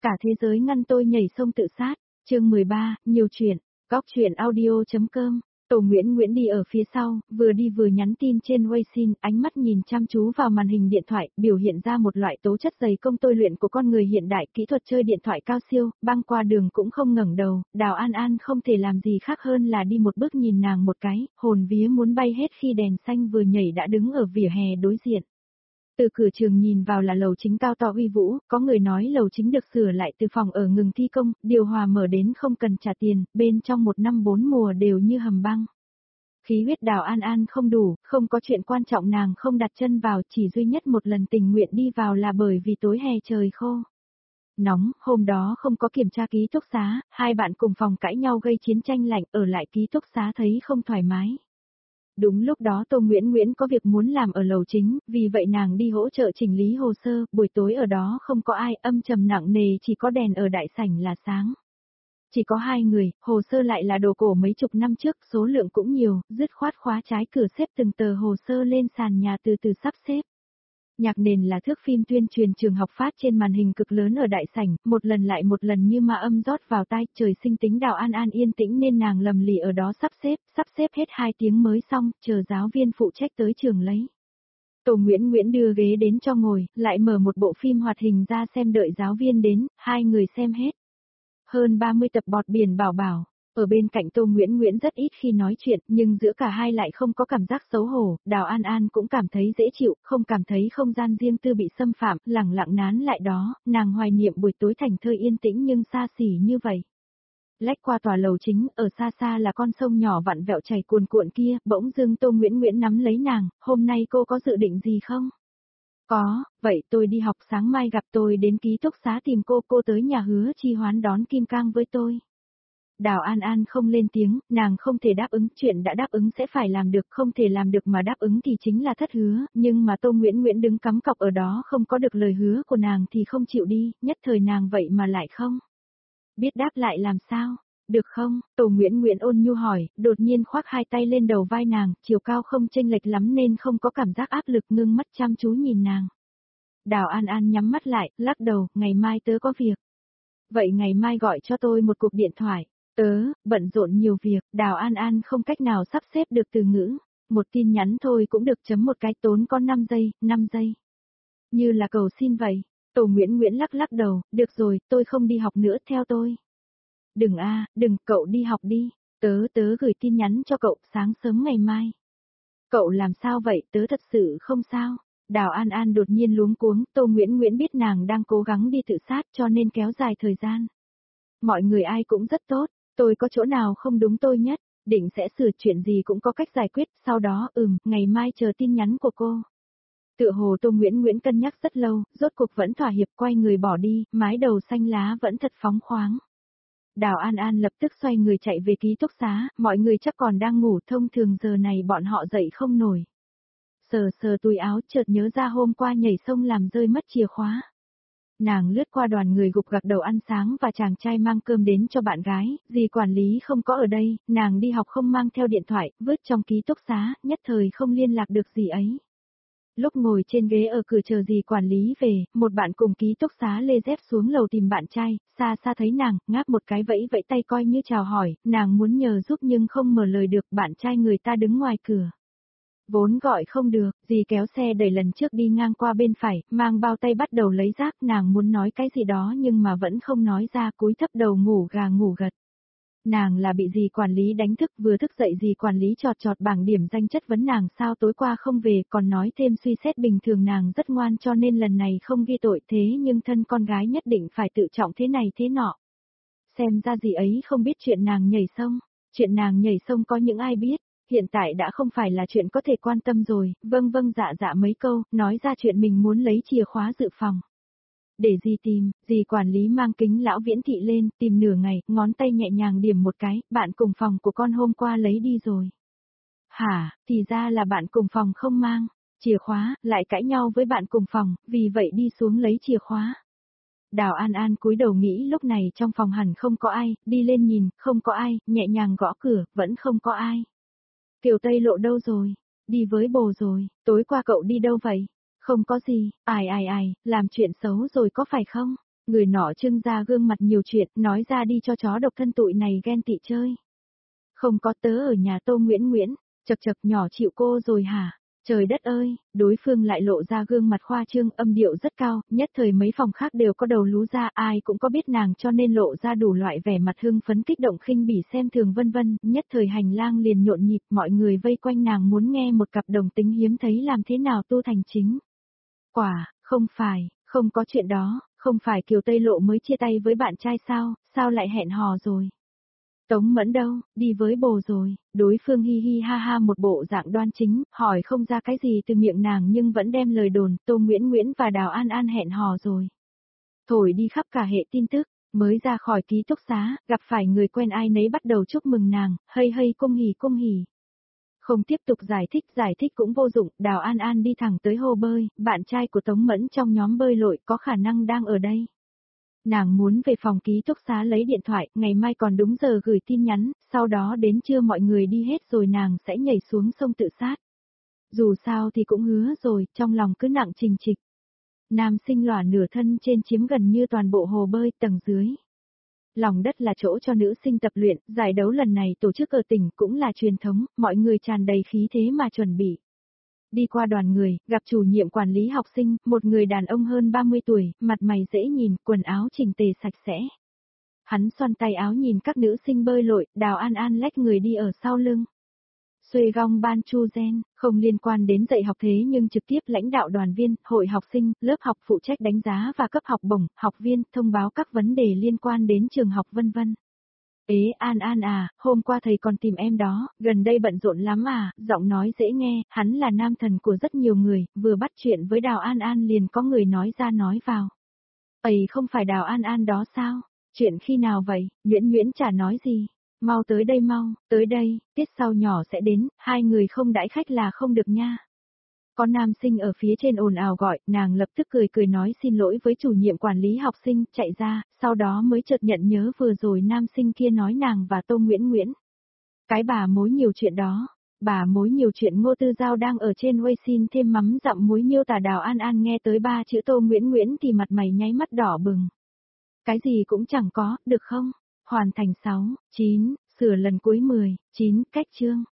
Cả thế giới ngăn tôi nhảy sông tự sát. Chương 13, nhiều chuyện. Góc truyện audio.com. Tổ Nguyễn đi ở phía sau, vừa đi vừa nhắn tin trên Weixin, ánh mắt nhìn chăm chú vào màn hình điện thoại, biểu hiện ra một loại tố chất dày công tôi luyện của con người hiện đại, kỹ thuật chơi điện thoại cao siêu, băng qua đường cũng không ngẩng đầu, Đào An An không thể làm gì khác hơn là đi một bước nhìn nàng một cái, hồn vía muốn bay hết khi đèn xanh vừa nhảy đã đứng ở vỉa hè đối diện. Từ cửa trường nhìn vào là lầu chính cao to uy vũ, có người nói lầu chính được sửa lại từ phòng ở ngừng thi công, điều hòa mở đến không cần trả tiền, bên trong 1 năm 4 mùa đều như hầm băng. Khí huyết Đào An An không đủ, không có chuyện quan trọng nàng không đặt chân vào, chỉ duy nhất một lần tình nguyện đi vào là bởi vì tối hè trời khô. Nóng, hôm đó không có kiểm tra ký túc xá, hai bạn cùng phòng cãi nhau gây chiến tranh lạnh, ở lại ký túc xá thấy không thoải mái. Đúng lúc đó Tô Nguyễn có việc muốn làm ở lầu chính, vì vậy nàng đi hỗ trợ chỉnh lý hồ sơ, buổi tối ở đó không có ai, âm trầm nặng nề, chỉ có đèn ở đại sảnh là sáng. Chỉ có 2 người, hồ sơ lại là đồ cổ mấy chục năm trước, số lượng cũng nhiều, dứt khoát khóa trái cửa xếp từng tờ hồ sơ lên sàn nhà từ từ sắp xếp. Nhạc nền là thước phim tuyên truyền trường học phát trên màn hình cực lớn ở đại sảnh, một lần lại một lần như ma âm rót vào tai, trời sinh tính Đào An An yên tĩnh nên nàng lầm lì ở đó sắp xếp hết 2 tiếng mới xong, chờ giáo viên phụ trách tới trường lấy. Tổ Nguyễn đưa ghế đến cho ngồi, lại mở một bộ phim hoạt hình ra xem đợi giáo viên đến, 2 người xem hết. Hơn 30 tập bọt biển bảo bảo. Ở bên cạnh Tô Nguyễn rất ít khi nói chuyện, nhưng giữa cả hai lại không có cảm giác xấu hổ, Đào An An cũng cảm thấy dễ chịu, không cảm thấy không gian riêng tư bị xâm phạm, lẳng lặng nán lại đó, nàng hoài niệm buổi tối thành thơi yên tĩnh nhưng xa xỉ như vậy. Lách qua tòa lầu chính, ở xa xa là con sông nhỏ vặn vẹo chảy cuồn cuộn kia, bỗng dưng Tô Nguyễn nắm lấy nàng, hôm nay cô có dự định gì không? Có, vậy tôi đi học sáng mai gặp tôi đến ký túc xá tìm cô tới nhà Hứa Chi Hoán đón Kim Cang với tôi. Đào An An không lên tiếng, nàng không thể đáp ứng, chuyện đã đáp ứng sẽ phải làm được, không thể làm được mà đáp ứng thì chính là thất hứa, nhưng mà Tô Nguyễn đứng cắm cọc ở đó không có được lời hứa của nàng thì không chịu đi, nhất thời nàng vậy mà lại không. Biết đáp lại làm sao? Được không? Tô Nguyễn ôn nhu hỏi, đột nhiên khoác 2 tay lên đầu vai nàng, chiều cao không chênh lệch lắm nên không có cảm giác áp lực, ngưng mắt chăm chú nhìn nàng. Đào An An nhắm mắt lại, lắc đầu, ngày mai tớ có việc. Vậy ngày mai gọi cho tôi một cuộc điện thoại. Tớ, bận rộn nhiều việc, Đào An An không cách nào sắp xếp được từ ngữ. Một tin nhắn thôi cũng được, chấm một cái, tốn có 5 giây, 5 giây. Như là cầu xin vậy. Tổ Nguyễn lắc đầu, được rồi, tôi không đi học nữa, theo tôi. Đừng đừng, cậu đi học đi. Tớ gửi tin nhắn cho cậu sáng sớm ngày mai. Cậu làm sao vậy, tớ thật sự không sao. Đào An An đột nhiên luống cuống, Tô Nguyễn biết nàng đang cố gắng đi tự sát cho nên kéo dài thời gian. Mọi người ai cũng rất tốt, tôi có chỗ nào không đúng tôi nhất, định sẽ sửa, chuyện gì cũng có cách giải quyết, sau đó ngày mai chờ tin nhắn của cô. Tựa hồ Tô Nguyễn cân nhắc rất lâu, rốt cuộc vẫn thỏa hiệp, quay người bỏ đi, mái đầu xanh lá vẫn thật phóng khoáng. Đào An An lập tức xoay người chạy về ký túc xá, mọi người chắc còn đang ngủ, thông thường giờ này bọn họ dậy không nổi. Sờ túi áo, chợt nhớ ra hôm qua nhảy sông làm rơi mất chìa khóa. Nàng lướt qua đoàn người gục gặc đầu ăn sáng và chàng trai mang cơm đến cho bạn gái, dì quản lý không có ở đây, nàng đi học không mang theo điện thoại, vứt trong ký túc xá, nhất thời không liên lạc được dì ấy. Lúc ngồi trên ghế ở cửa chờ dì quản lý về, một bạn cùng ký túc xá lê dép xuống lầu tìm bạn trai, xa xa thấy nàng, ngáp một cái vẫy vẫy tay coi như chào hỏi, nàng muốn nhờ giúp nhưng không mở lời được, bạn trai người ta đứng ngoài cửa. Vốn gọi không được, dì kéo xe đẩy lần trước đi ngang qua bên phải, mang bao tay bắt đầu lấy rác, nàng muốn nói cái gì đó nhưng mà vẫn không nói ra, cúi thấp đầu ngủ gà ngủ gật. Nàng là bị dì quản lý đánh thức, vừa thức dậy dì quản lý chọt bảng điểm danh chất vấn nàng sao tối qua không về, còn nói thêm suy xét bình thường nàng rất ngoan cho nên lần này không ghi tội, thế nhưng thân con gái nhất định phải tự trọng thế này thế nọ. Xem ra dì ấy không biết chuyện nàng nhảy sông có những ai biết. Hiện tại đã không phải là chuyện có thể quan tâm rồi, vâng dạ mấy câu, nói ra chuyện mình muốn lấy chìa khóa dự phòng. Để dì tìm, dì quản lý mang kính lão viễn thị lên, tìm nửa ngày, ngón tay nhẹ nhàng điểm một cái, bạn cùng phòng của con hôm qua lấy đi rồi. Hả, thì ra là bạn cùng phòng không mang chìa khóa, lại cãi nhau với bạn cùng phòng, vì vậy đi xuống lấy chìa khóa. Đào An An cúi đầu nghĩ lúc này trong phòng hẳn không có ai, đi lên nhìn, không có ai, nhẹ nhàng gõ cửa, vẫn không có ai. Kiều Tây Lộ đâu rồi? Đi với bồ rồi, tối qua cậu đi đâu vậy? Không có gì, ai, làm chuyện xấu rồi có phải không? Người nọ trưng ra gương mặt nhiều chuyện, nói ra đi cho chó độc thân tụi này ghen tị chơi. Không có tớ ở nhà Tô Nguyễn Nguyễn, chật chật nhỏ chịu cô rồi hả? Trời đất ơi, đối phương lại lộ ra gương mặt khoa trương, âm điệu rất cao, nhất thời mấy phòng khác đều có đầu lú ra, ai cũng có biết nàng cho nên lộ ra đủ loại vẻ mặt hưng phấn kích động khinh bỉ xem thường vân vân, nhất thời hành lang liền nhộn nhịp, mọi người vây quanh nàng muốn nghe một cặp đồng tính hiếm thấy làm thế nào tu thành chính. Quả, không phải, không có chuyện đó, không phải Kiều Tây Lộ mới chia tay với bạn trai sao lại hẹn hò rồi. Tống Mẫn đâu, đi với bồ rồi, đối phương hi hi ha ha một bộ dạng đoan chính, hỏi không ra cái gì từ miệng nàng nhưng vẫn đem lời đồn, Tô Nguyễn Nguyễn và Đào An An hẹn hò rồi. Thổi đi khắp cả hệ tin tức, mới ra khỏi ký túc xá, gặp phải người quen ai nấy bắt đầu chúc mừng nàng, hây hây cung hỉ cung hỉ. Không tiếp tục giải thích cũng vô dụng, Đào An An đi thẳng tới hồ bơi, bạn trai của Tống Mẫn trong nhóm bơi lội có khả năng đang ở đây. Nàng muốn về phòng ký túc xá lấy điện thoại, ngày mai còn đúng giờ gửi tin nhắn, sau đó đến trưa mọi người đi hết rồi nàng sẽ nhảy xuống sông tự sát. Dù sao thì cũng hứa rồi, trong lòng cứ nặng trình trịch. Nam sinh lỏa nửa thân trên chiếm gần như toàn bộ hồ bơi tầng dưới. Lòng đất là chỗ cho nữ sinh tập luyện, giải đấu lần này tổ chức ở tỉnh cũng là truyền thống, mọi người tràn đầy khí thế mà chuẩn bị. Đi qua đoàn người, gặp chủ nhiệm quản lý học sinh, một người đàn ông hơn 30 tuổi, mặt mày dễ nhìn, quần áo chỉnh tề sạch sẽ. Hắn xoăn tay áo nhìn các nữ sinh bơi lội, Đào An An lách người đi ở sau lưng. Xuê gong ban chu gen, không liên quan đến dạy học thế nhưng trực tiếp lãnh đạo đoàn viên, hội học sinh, lớp học phụ trách đánh giá và cấp học bổng, học viên, thông báo các vấn đề liên quan đến trường học vân vân. Ế An An à, hôm qua thầy còn tìm em đó, gần đây bận rộn lắm à, giọng nói dễ nghe, hắn là nam thần của rất nhiều người, vừa bắt chuyện với Đào An An liền có người nói ra nói vào. Ấy không phải Đào An An đó sao? Chuyện khi nào vậy? Nguyễn Nguyễn chả nói gì. Mau, tới đây, tiết sau nhỏ sẽ đến, hai người không đãi khách là không được nha. Có nam sinh ở phía trên ồn ào gọi, nàng lập tức cười nói xin lỗi với chủ nhiệm quản lý học sinh, chạy ra, sau đó mới chợt nhận nhớ vừa rồi nam sinh kia nói nàng và Tô Nguyễn Nguyễn. Cái bà mối nhiều chuyện đó, bà mối nhiều chuyện Ngô Tư Giao đang ở trên Weixin thêm mắm dặm muối miêu tả Đào An An nghe tới 3 chữ Tô Nguyễn Nguyễn thì mặt mày nháy mắt đỏ bừng. Cái gì cũng chẳng có, được không? Hoàn thành 6, 9, sửa lần cuối 10, 9, cách chương.